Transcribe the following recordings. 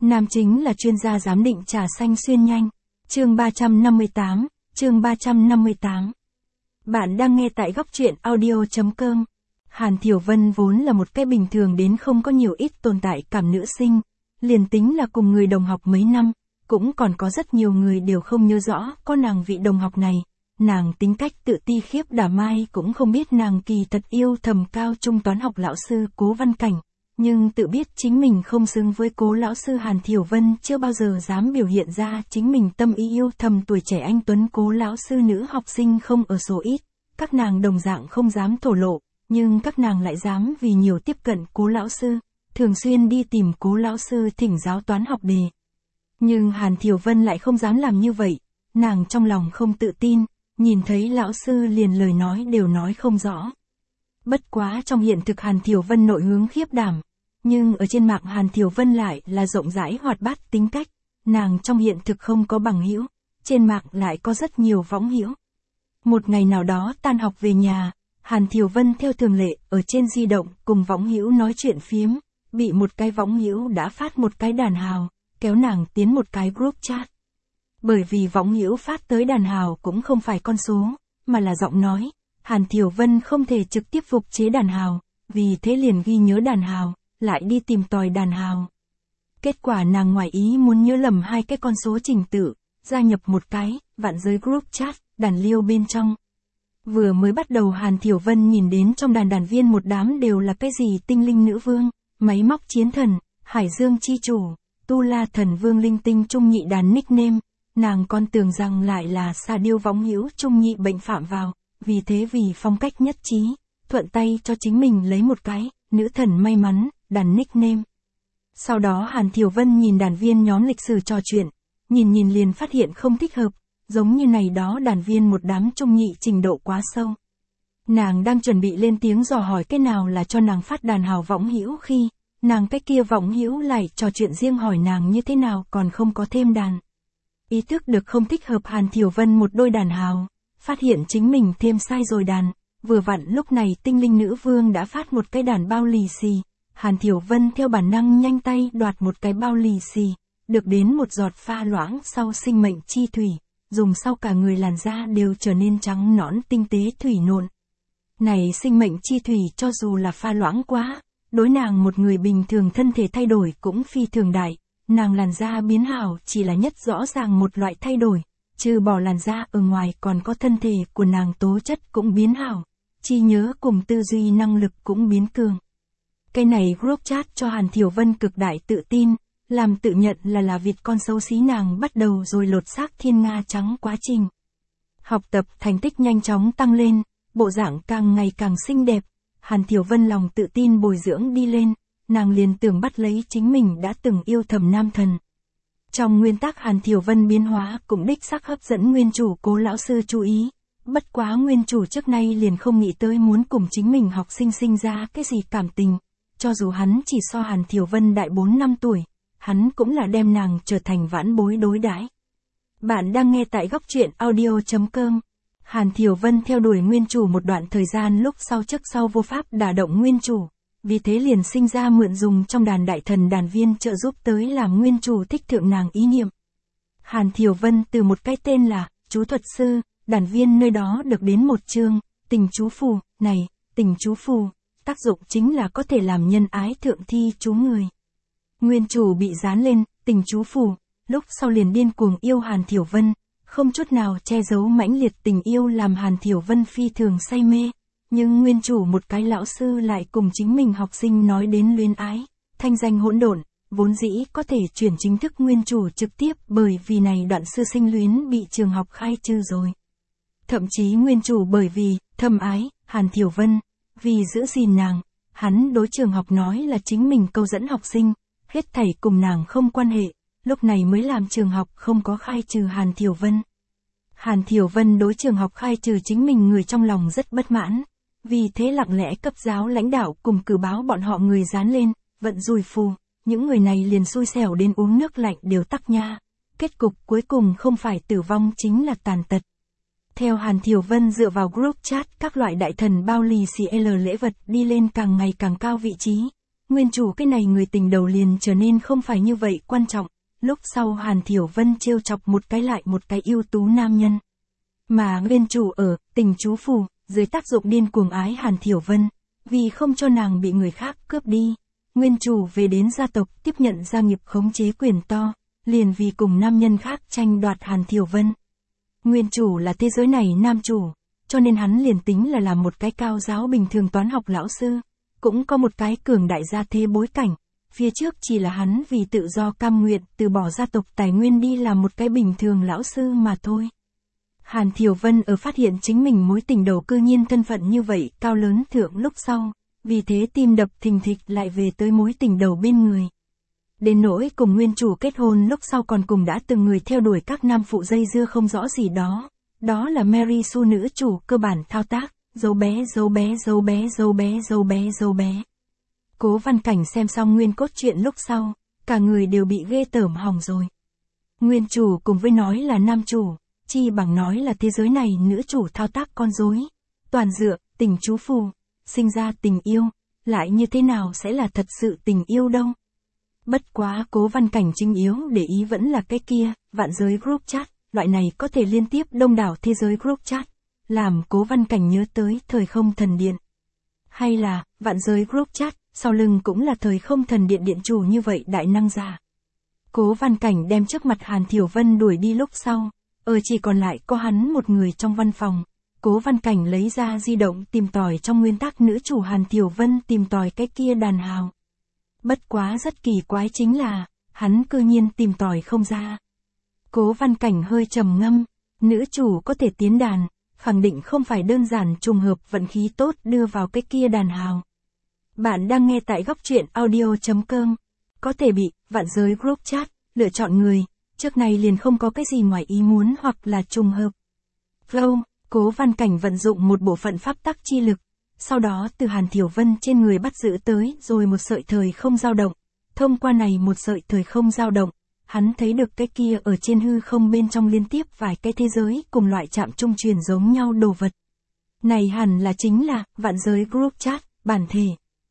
Nam chính là chuyên gia giám định trà xanh xuyên nhanh. Chương 358. Bạn đang nghe tại góc truyện audio.com. Hàn Thiểu Vân vốn là một cái bình thường đến không có nhiều ít tồn tại cảm nữ sinh. Liền tính là cùng người đồng học mấy năm, cũng còn có rất nhiều người đều không nhớ rõ có nàng vị đồng học này. Nàng tính cách tự ti khiếp đảm mai cũng không biết nàng kỳ thật yêu thầm cao trung toán học lão sư Cố Văn Cảnh. Nhưng tự biết chính mình không xứng với Cố lão sư Hàn Thiểu Vân chưa bao giờ dám biểu hiện ra chính mình tâm ý yêu thầm tuổi trẻ anh tuấn Cố lão sư nữ học sinh không ở số ít. Các nàng đồng dạng không dám thổ lộ, nhưng các nàng lại dám vì nhiều tiếp cận Cố lão sư, thường xuyên đi tìm Cố lão sư thỉnh giáo toán học đề. Nhưng Hàn Thiểu Vân lại không dám làm như vậy, nàng trong lòng không tự tin, nhìn thấy lão sư liền lời nói đều nói không rõ. Bất quá trong hiện thực Hàn Thiểu Vân nội hướng khiếp đảm, nhưng ở trên mạng Hàn Thiểu Vân lại là rộng rãi hoạt bát tính cách, nàng trong hiện thực không có bằng hữu, trên mạng lại có rất nhiều võng hữu. Một ngày nào đó tan học về nhà, Hàn Thiểu Vân theo thường lệ ở trên di động cùng võng hữu nói chuyện phiếm, bị một cái võng hữu đã phát một cái đàn hào, kéo nàng tiến một cái group chat. Bởi vì võng hữu phát tới đàn hào cũng không phải con số, mà là giọng nói, Hàn Thiểu Vân không thể trực tiếp phục chế đàn hào, vì thế liền ghi nhớ đàn hào, lại đi tìm tòi đàn hào. Kết quả nàng ngoài ý muốn nhớ lầm hai cái con số trình tự, gia nhập một cái, vạn giới group chat, đàn liêu bên trong. Vừa mới bắt đầu Hàn Thiểu Vân nhìn đến trong đàn viên một đám đều là cái gì tinh linh nữ vương, máy móc chiến thần, hải dương chi chủ, tu la thần vương linh tinh trung nhị đàn nickname, nàng còn tưởng rằng lại là xà điêu võng hữu trung nhị bệnh phạm vào, vì thế vì phong cách nhất trí, thuận tay cho chính mình lấy một cái, nữ thần may mắn, đàn nickname. Sau đó Hàn Thiểu Vân nhìn đàn viên nhóm lịch sử trò chuyện, nhìn liền phát hiện không thích hợp, giống như này đó đàn viên một đám trung nhị trình độ quá sâu. Nàng đang chuẩn bị lên tiếng dò hỏi cái nào là cho nàng phát đàn hào võng hữu khi, nàng cái kia võng hữu lại trò chuyện riêng hỏi nàng như thế nào còn không có thêm đàn. Ý thức được không thích hợp Hàn Thiểu Vân một đôi đàn hào, phát hiện chính mình thêm sai rồi đàn, vừa vặn lúc này tinh linh nữ vương đã phát một cái đàn bao lì xì, Hàn Thiểu Vân theo bản năng nhanh tay đoạt một cái bao lì xì, được đến một giọt pha loãng sau sinh mệnh chi thủy, dùng sau cả người làn da đều trở nên trắng nõn tinh tế thủy nộn. Này sinh mệnh chi thủy cho dù là pha loãng quá, đối nàng một người bình thường thân thể thay đổi cũng phi thường đại, nàng làn da biến hảo chỉ là nhất rõ ràng một loại thay đổi, trừ bỏ làn da ở ngoài còn có thân thể của nàng tố chất cũng biến hảo, trí nhớ cùng tư duy năng lực cũng biến cường. Cái này group chat cho Hàn Thiểu Vân cực đại tự tin, làm tự nhận là Việt con xấu xí nàng bắt đầu rồi lột xác thiên nga trắng quá trình. Học tập thành tích nhanh chóng tăng lên, bộ dạng càng ngày càng xinh đẹp, Hàn Thiểu Vân lòng tự tin bồi dưỡng đi lên, nàng liền tưởng bắt lấy chính mình đã từng yêu thầm nam thần. Trong nguyên tắc Hàn Thiểu Vân biến hóa cũng đích xác hấp dẫn nguyên chủ Cố lão sư chú ý, bất quá nguyên chủ trước nay liền không nghĩ tới muốn cùng chính mình học sinh sinh ra cái gì cảm tình, cho dù hắn chỉ so Hàn Thiểu Vân đại 4 năm tuổi, hắn cũng là đem nàng trở thành vãn bối đối đãi. Bạn đang nghe tại góc truyện audio.com. Hàn Thiểu Vân theo đuổi nguyên chủ một đoạn thời gian lúc sau trước sau vô pháp đả động nguyên chủ, vì thế liền sinh ra mượn dùng trong đàn đại thần đàn viên trợ giúp tới làm nguyên chủ thích thượng nàng ý niệm. Hàn Thiểu Vân từ một cái tên là chú thuật sư, đàn viên nơi đó được đến một chương, tình chú phù, này, tình chú phù, tác dụng chính là có thể làm nhân ái thượng thi chú người. Nguyên chủ bị dán lên, tình chú phù, lúc sau liền điên cuồng yêu Hàn Thiểu Vân, không chút nào che giấu mãnh liệt tình yêu làm Hàn Thiểu Vân phi thường say mê. Nhưng nguyên chủ một cái lão sư lại cùng chính mình học sinh nói đến luyến ái, thanh danh hỗn độn, vốn dĩ có thể chuyển chính thức nguyên chủ trực tiếp bởi vì này đoạn sư sinh luyến bị trường học khai trừ rồi. Thậm chí nguyên chủ bởi vì thâm ái Hàn Thiểu Vân, vì giữ gìn nàng, hắn đối trường học nói là chính mình câu dẫn học sinh, hết thảy cùng nàng không quan hệ, lúc này mới làm trường học không có khai trừ Hàn Thiểu Vân. Hàn Thiểu Vân đối trường học khai trừ chính mình người trong lòng rất bất mãn, vì thế lặng lẽ cấp giáo lãnh đạo cùng cử báo bọn họ người dán lên, vận rủi phù, những người này liền xui xẻo đến uống nước lạnh đều tắc nha, kết cục cuối cùng không phải tử vong chính là tàn tật. Theo Hàn Thiểu Vân dựa vào group chat các loại đại thần bao lì xì lễ vật đi lên càng ngày càng cao vị trí, nguyên chủ cái này người tình đầu liền trở nên không phải như vậy quan trọng, lúc sau Hàn Thiểu Vân trêu chọc một cái lại một cái ưu tú nam nhân. Mà nguyên chủ ở, tình chú phù, dưới tác dụng điên cuồng ái Hàn Thiểu Vân, vì không cho nàng bị người khác cướp đi, nguyên chủ về đến gia tộc tiếp nhận gia nghiệp khống chế quyền to, liền vì cùng nam nhân khác tranh đoạt Hàn Thiểu Vân. Nguyên chủ là thế giới này nam chủ, cho nên hắn liền tính là làm một cái cao giáo bình thường toán học lão sư, cũng có một cái cường đại gia thế bối cảnh, phía trước chỉ là hắn vì tự do cam nguyện từ bỏ gia tộc tài nguyên đi làm một cái bình thường lão sư mà thôi. Hàn Thiểu Vân ở phát hiện chính mình mối tình đầu cư nhiên thân phận như vậy cao lớn thượng lúc sau, vì thế tim đập thình thịch lại về tới mối tình đầu bên người. Đến nỗi cùng nguyên chủ kết hôn lúc sau còn cùng đã từng người theo đuổi các nam phụ dây dưa không rõ gì đó, đó là Mary Sue nữ chủ cơ bản thao tác, dấu bé dấu bé dấu bé dấu bé dấu bé dấu bé. Cố Văn Cảnh xem xong nguyên cốt truyện lúc sau, cả người đều bị ghê tởm hỏng rồi. Nguyên chủ cùng với nói là nam chủ, chi bằng nói là thế giới này nữ chủ thao tác con rối, toàn dựa tình chú phù, sinh ra tình yêu, lại như thế nào sẽ là thật sự tình yêu đâu. Bất quá Cố Văn Cảnh chính yếu để ý vẫn là cái kia, vạn giới group chat, loại này có thể liên tiếp đông đảo thế giới group chat, làm Cố Văn Cảnh nhớ tới thời không thần điện. Hay là, vạn giới group chat, sau lưng cũng là thời không thần điện điện chủ như vậy đại năng giả. Cố Văn Cảnh đem trước mặt Hàn Thiểu Vân đuổi đi lúc sau, chỉ còn lại có hắn một người trong văn phòng. Cố Văn Cảnh lấy ra di động tìm tòi trong nguyên tắc nữ chủ Hàn Thiểu Vân tìm tòi cái kia đàn hào. Bất quá rất kỳ quái chính là, hắn cư nhiên tìm tòi không ra. Cố Văn Cảnh hơi trầm ngâm, nữ chủ có thể tiến đàn, khẳng định không phải đơn giản trùng hợp vận khí tốt đưa vào cái kia đàn hào. Bạn đang nghe tại góc truyện audio.com, có thể bị, vạn giới group chat, lựa chọn người, trước này liền không có cái gì ngoài ý muốn hoặc là trùng hợp. Flow, Cố Văn Cảnh vận dụng một bộ phận pháp tắc chi lực, sau đó từ Hàn Thiểu Vân trên người bắt giữ tới rồi một sợi thời không dao động. Thông qua này một sợi thời không dao động, hắn thấy được cái kia ở trên hư không bên trong liên tiếp vài cái thế giới cùng loại chạm trung truyền giống nhau đồ vật. Này hẳn là chính là vạn giới group chat, bản thể.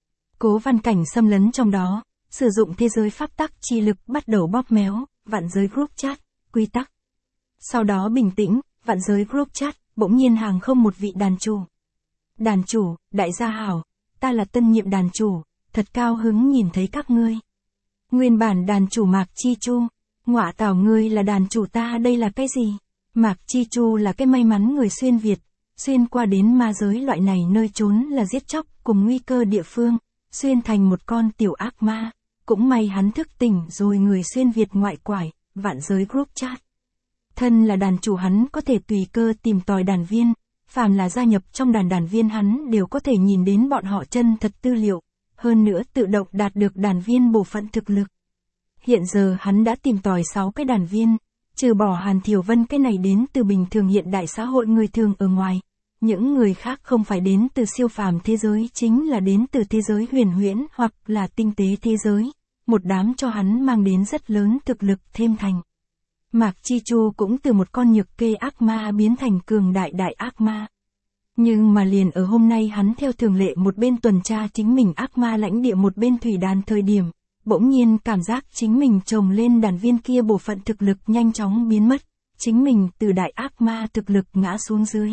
Cố Văn Cảnh xâm lấn trong đó, sử dụng thế giới pháp tắc chi lực bắt đầu bóp méo, vạn giới group chat, quy tắc. Sau đó bình tĩnh, vạn giới group chat, bỗng nhiên hàng không một vị đàn chủ. Đàn chủ, đại gia hảo, ta là tân nhiệm đàn chủ, thật cao hứng nhìn thấy các ngươi. Nguyên bản đàn chủ Mạc Chi Chu, ngọa tảo ngươi là đàn chủ ta đây là cái gì? Mạc Chi Chu là cái may mắn người xuyên Việt, xuyên qua đến ma giới loại này nơi trốn là giết chóc cùng nguy cơ địa phương, xuyên thành một con tiểu ác ma, cũng may hắn thức tỉnh rồi người xuyên Việt ngoại quải, vạn giới group chat. Thân là đàn chủ hắn có thể tùy cơ tìm tòi đàn viên, phàm là gia nhập trong đàn viên hắn đều có thể nhìn đến bọn họ chân thật tư liệu, hơn nữa tự động đạt được đàn viên bộ phận thực lực. Hiện giờ hắn đã tìm tòi 6 cái đàn viên, trừ bỏ Hàn Thiểu Vân cái này đến từ bình thường hiện đại xã hội người thường ở ngoài, những người khác không phải đến từ siêu phàm thế giới chính là đến từ thế giới huyền huyễn hoặc là tinh tế thế giới, một đám cho hắn mang đến rất lớn thực lực thêm thành. Mạc Chi Chu cũng từ một con nhược kê ác ma biến thành cường đại ác ma. Nhưng mà liền ở hôm nay hắn theo thường lệ một bên tuần tra chính mình ác ma lãnh địa một bên thủy đàn thời điểm, bỗng nhiên cảm giác chính mình trồng lên đàn viên kia bộ phận thực lực nhanh chóng biến mất, chính mình từ đại ác ma thực lực ngã xuống dưới.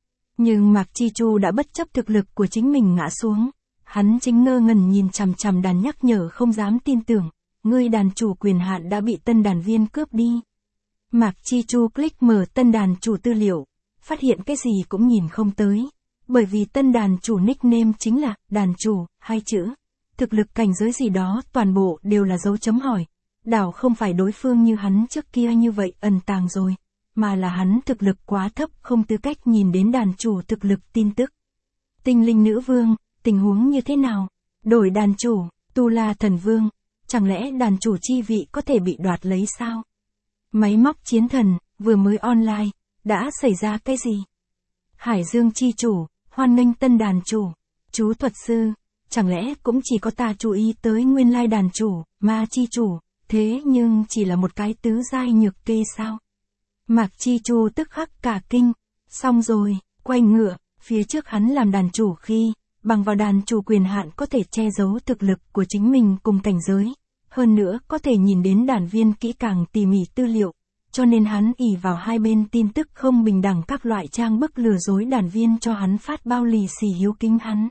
Nhưng Mạc Chi Chu đã bất chấp thực lực của chính mình ngã xuống, hắn chính ngơ ngẩn nhìn chằm chằm đàn nhắc nhở không dám tin tưởng, ngươi đàn chủ quyền hạn đã bị tân đàn viên cướp đi. Mạc Chi Chu click mở tân đàn chủ tư liệu, phát hiện cái gì cũng nhìn không tới, bởi vì tân đàn chủ nickname chính là đàn chủ, 2 chữ. Thực lực cảnh giới gì đó toàn bộ đều là dấu chấm hỏi, đảo không phải đối phương như hắn trước kia như vậy ẩn tàng rồi, mà là hắn thực lực quá thấp không tư cách nhìn đến đàn chủ thực lực tin tức. Tinh linh nữ vương, tình huống như thế nào? Đổi đàn chủ, Tu La thần vương, chẳng lẽ đàn chủ chi vị có thể bị đoạt lấy sao? Máy móc chiến thần, vừa mới online, đã xảy ra cái gì? Hải Dương chi chủ, hoan nghênh tân đàn chủ, chú thuật sư, chẳng lẽ cũng chỉ có ta chú ý tới nguyên lai đàn chủ, ma chi chủ, thế nhưng chỉ là một cái tứ giai nhược kê sao? Mạc Chi Chu tức khắc cả kinh, xong rồi, quay ngựa, phía trước hắn làm đàn chủ khi, bằng vào đàn chủ quyền hạn có thể che giấu thực lực của chính mình cùng cảnh giới, hơn nữa có thể nhìn đến đàn viên kỹ càng tỉ mỉ tư liệu, cho nên hắn ỷ vào hai bên tin tức không bình đẳng các loại trang bức lừa dối đàn viên cho hắn phát bao lì xì hiếu kính hắn.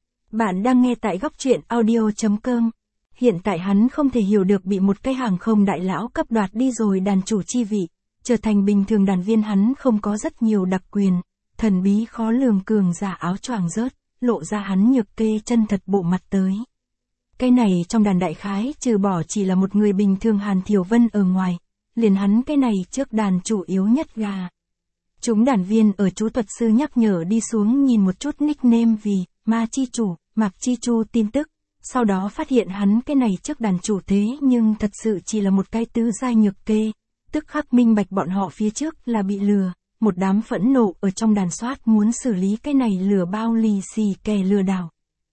Bạn đang nghe tại góc truyện audio.com. Hiện tại hắn không thể hiểu được bị một cái hàng không đại lão cấp đoạt đi rồi đàn chủ chi vị, trở thành bình thường đàn viên hắn không có rất nhiều đặc quyền, thần bí khó lường cường giả áo choàng rớt, lộ ra hắn nhược kê chân thật bộ mặt tới. Cái này trong đàn đại khái trừ bỏ chỉ là một người bình thường Hàn Thiểu Vân ở ngoài, liền hắn cái này trước đàn chủ yếu nhất gà. Chúng đàn viên ở chú thuật sư nhắc nhở đi xuống nhìn một chút nickname vì Ma Chi Chủ, Mạc Chi Chu tin tức, sau đó phát hiện hắn cái này trước đàn chủ thế nhưng thật sự chỉ là một cái tứ giai nhược kê, tức khắc minh bạch bọn họ phía trước là bị lừa, một đám phẫn nộ ở trong đàn soát muốn xử lý cái này lừa bao lì xì kẻ lừa đảo.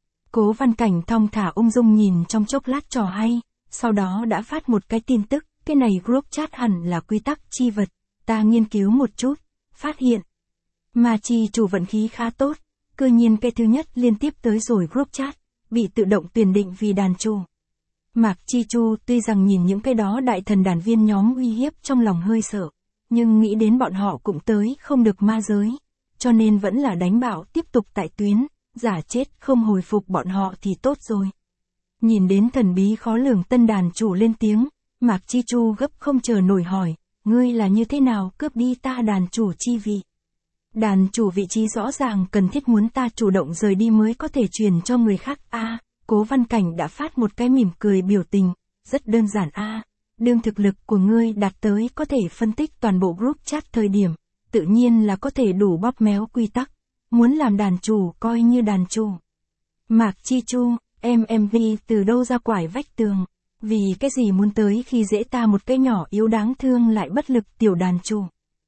Cố Văn Cảnh thong thả ung dung nhìn trong chốc lát trò hay, sau đó đã phát một cái tin tức, cái này group chat hẳn là quy tắc chi vật, ta nghiên cứu một chút, phát hiện. Ma Chi Chủ vận khí khá tốt, cư nhiên cái thứ nhất liên tiếp tới rồi group chat, bị tự động tuyển định vì đàn chủ. Mạc Chi Chu tuy rằng nhìn những cái đó đại thần đàn viên nhóm uy hiếp trong lòng hơi sợ, nhưng nghĩ đến bọn họ cũng tới không được ma giới, cho nên vẫn là đánh bảo tiếp tục tại tuyến, giả chết không hồi phục bọn họ thì tốt rồi. Nhìn đến thần bí khó lường tân đàn chủ lên tiếng, Mạc Chi Chu gấp không chờ nổi hỏi, ngươi là như thế nào cướp đi ta đàn chủ chi vị? Đàn chủ vị trí rõ ràng cần thiết muốn ta chủ động rời đi mới có thể truyền cho người khác a. Cố Văn Cảnh đã phát một cái mỉm cười biểu tình, rất đơn giản a. Đương thực lực của ngươi đạt tới có thể phân tích toàn bộ group chat thời điểm, tự nhiên là có thể đủ bóp méo quy tắc, muốn làm đàn chủ coi như đàn chủ. Mạc Chi Chu, MMV từ đâu ra quải vách tường, vì cái gì muốn tới khi dễ ta một cái nhỏ yếu đáng thương lại bất lực tiểu đàn chủ.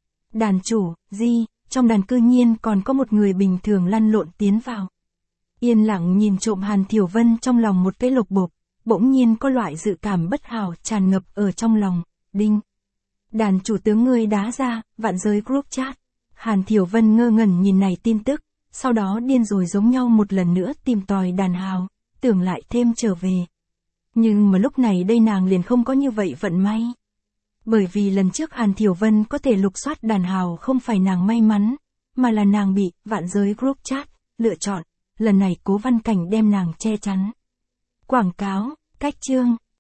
Đàn chủ, gì, trong đàn cư nhiên còn có một người bình thường lăn lộn tiến vào. Yên lặng nhìn trộm Hàn Thiểu Vân trong lòng một cái lục bộp, bỗng nhiên có loại dự cảm bất hảo tràn ngập ở trong lòng, đinh. Đàn chủ tướng ngươi đá ra, vạn giới group chat. Hàn Thiểu Vân ngơ ngẩn nhìn này tin tức, sau đó điên rồi giống nhau một lần nữa tìm tòi đàn hào, tưởng lại thêm trở về. Nhưng mà lúc này đây nàng liền không có như vậy vận may. Bởi vì lần trước Hàn Thiểu Vân có thể lục soát đàn hào không phải nàng may mắn, mà là nàng bị vạn giới group chat lựa chọn, lần này Cố Văn Cảnh đem nàng che chắn. Quảng cáo, cách chương.